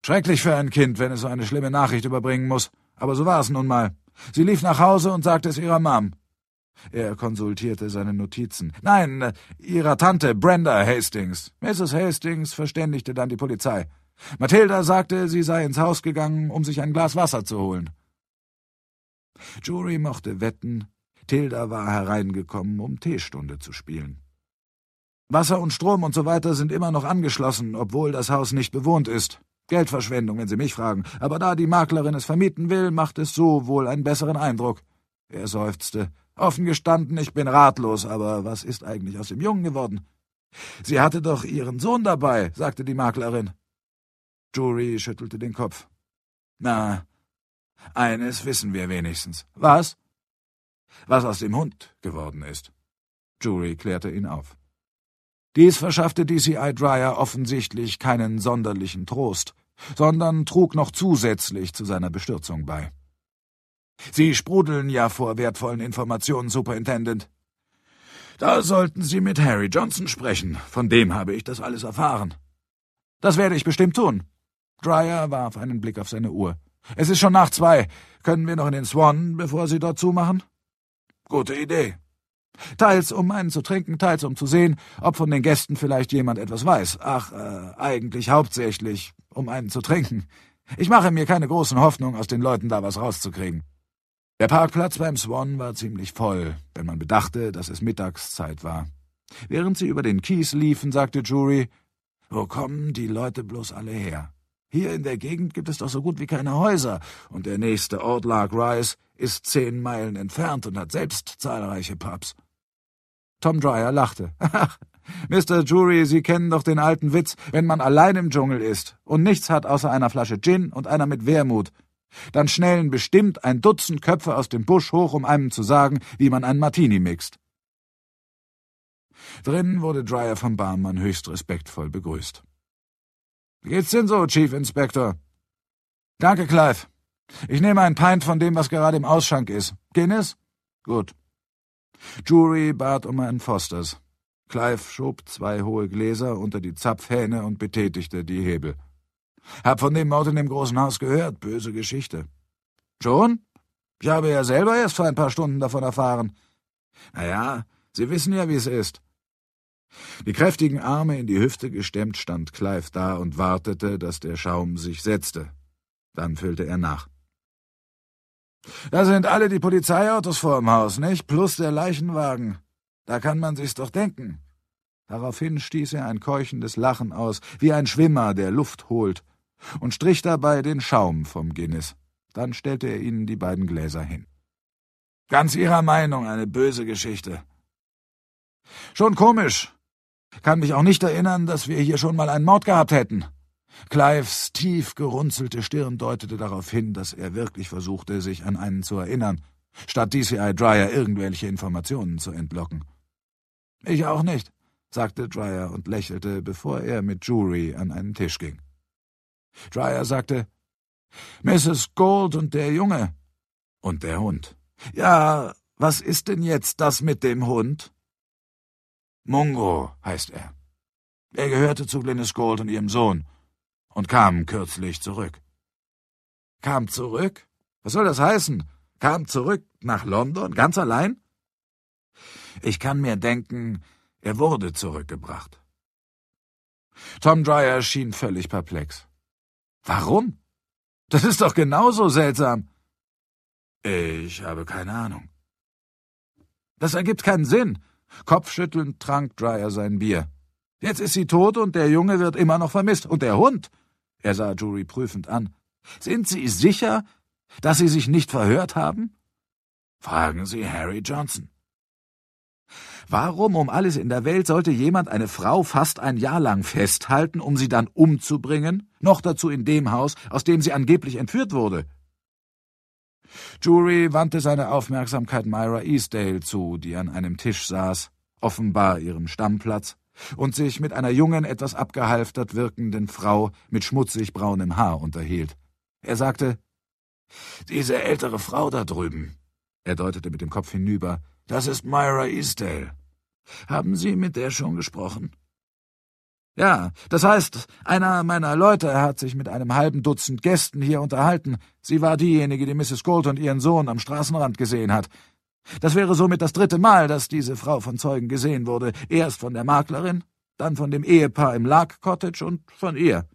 Schrecklich für ein Kind, wenn es so eine schlimme Nachricht überbringen muss. Aber so war es nun mal. Sie lief nach Hause und sagte es ihrer Mom. Er konsultierte seine Notizen. Nein, ihrer Tante, Brenda Hastings. Mrs. Hastings verständigte dann die Polizei. Mathilda sagte, sie sei ins Haus gegangen, um sich ein Glas Wasser zu holen. Jury mochte wetten, Tilda war hereingekommen, um Teestunde zu spielen. Wasser und Strom und so weiter sind immer noch angeschlossen, obwohl das Haus nicht bewohnt ist. Geldverschwendung, wenn Sie mich fragen. Aber da die Maklerin es vermieten will, macht es so wohl einen besseren Eindruck. Er seufzte. Offen gestanden, ich bin ratlos, aber was ist eigentlich aus dem Jungen geworden? Sie hatte doch ihren Sohn dabei, sagte die Maklerin. Jury schüttelte den Kopf. Na, eines wissen wir wenigstens. Was? Was aus dem Hund geworden ist. Jury klärte ihn auf. Dies verschaffte DCI Dryer offensichtlich keinen sonderlichen Trost, sondern trug noch zusätzlich zu seiner Bestürzung bei. Sie sprudeln ja vor wertvollen Informationen, Superintendent. Da sollten Sie mit Harry Johnson sprechen, von dem habe ich das alles erfahren. Das werde ich bestimmt tun. Dryer warf einen Blick auf seine Uhr. Es ist schon nach 2. Können wir noch in den Swan, bevor Sie dort zumachen? Gute Idee. Teils um einen zu trinken, teils um zu sehen, ob von den Gästen vielleicht jemand etwas weiß. Eigentlich hauptsächlich, um einen zu trinken. Ich mache mir keine großen Hoffnungen, aus den Leuten da was rauszukriegen. Der Parkplatz beim Swan war ziemlich voll, wenn man bedachte, dass es Mittagszeit war. Während sie über den Kies liefen, sagte Jury, wo kommen die Leute bloß alle her? Hier in der Gegend gibt es doch so gut wie keine Häuser, und der nächste Ort, Lark Rise, ist 10 Meilen entfernt und hat selbst zahlreiche Pubs. Tom Dryer lachte. Ach, Mr. Jury, Sie kennen doch den alten Witz, wenn man allein im Dschungel ist und nichts hat außer einer Flasche Gin und einer mit Wermut. Dann schnellen bestimmt ein Dutzend Köpfe aus dem Busch hoch, um einem zu sagen, wie man einen Martini mixt. Drinnen wurde Dryer vom Barmann höchst respektvoll begrüßt. »Wie geht's denn so, Chief Inspector?« »Danke, Clive. Ich nehme ein Pint von dem, was gerade im Ausschank ist. Guinness?« »Gut.« Jury bat um einen Fosters. Clive schob 2 hohe Gläser unter die Zapfhähne und betätigte die Hebel. »Hab von dem Mord in dem großen Haus gehört. Böse Geschichte.« »Schon? Ich habe ja selber erst vor ein paar Stunden davon erfahren.« »Na ja, Sie wissen ja, wie es ist.« Die kräftigen Arme in die Hüfte gestemmt stand Clive da und wartete, dass der Schaum sich setzte. Dann füllte er nach. »Da sind alle die Polizeiautos vor dem Haus, nicht? Plus der Leichenwagen. Da kann man sich's doch denken.« Daraufhin stieß er ein keuchendes Lachen aus, wie ein Schwimmer, der Luft holt, und strich dabei den Schaum vom Guinness. Dann stellte er ihnen die beiden Gläser hin. »Ganz Ihrer Meinung, eine böse Geschichte.« »Schon komisch. Kann mich auch nicht erinnern, dass wir hier schon mal einen Mord gehabt hätten.« Clives tief gerunzelte Stirn deutete darauf hin, dass er wirklich versuchte, sich an einen zu erinnern, statt DCI Dryer irgendwelche Informationen zu entlocken. »Ich auch nicht«, sagte Dryer und lächelte, bevor er mit Jury an einen Tisch ging. Dryer sagte, »Mrs. Gold und der Junge.« »Und der Hund.« »Ja, was ist denn jetzt das mit dem Hund?« »Mungo heißt er. Er gehörte zu Glynis Gold und ihrem Sohn und kam kürzlich zurück.« »Kam zurück? Was soll das heißen? Kam zurück nach London, ganz allein?« »Ich kann mir denken, er wurde zurückgebracht.« Tom Dryer schien völlig perplex. »Warum? Das ist doch genauso seltsam.« »Ich habe keine Ahnung.« »Das ergibt keinen Sinn.« Kopfschüttelnd trank Dryer sein Bier. »Jetzt ist sie tot und der Junge wird immer noch vermisst. Und der Hund?« Er sah Jury prüfend an. »Sind Sie sicher, dass Sie sich nicht verhört haben?« »Fragen Sie Harry Johnson.« »Warum um alles in der Welt sollte jemand eine Frau fast ein Jahr lang festhalten, um sie dann umzubringen? Noch dazu in dem Haus, aus dem sie angeblich entführt wurde?« Jury wandte seine Aufmerksamkeit Myra Eastdale zu, die an einem Tisch saß, offenbar ihrem Stammplatz, und sich mit einer jungen, etwas abgehalftert wirkenden Frau mit schmutzig braunem Haar unterhielt. Er sagte, »Diese ältere Frau da drüben«, er deutete mit dem Kopf hinüber, »das ist Myra Eastdale. Haben Sie mit der schon gesprochen?« Ja, das heißt, einer meiner Leute hat sich mit einem halben Dutzend Gästen hier unterhalten. Sie war diejenige, die Mrs. Gold und ihren Sohn am Straßenrand gesehen hat. Das wäre somit das 3. Mal, dass diese Frau von Zeugen gesehen wurde. Erst von der Maklerin, dann von dem Ehepaar im Lark Cottage und von ihr.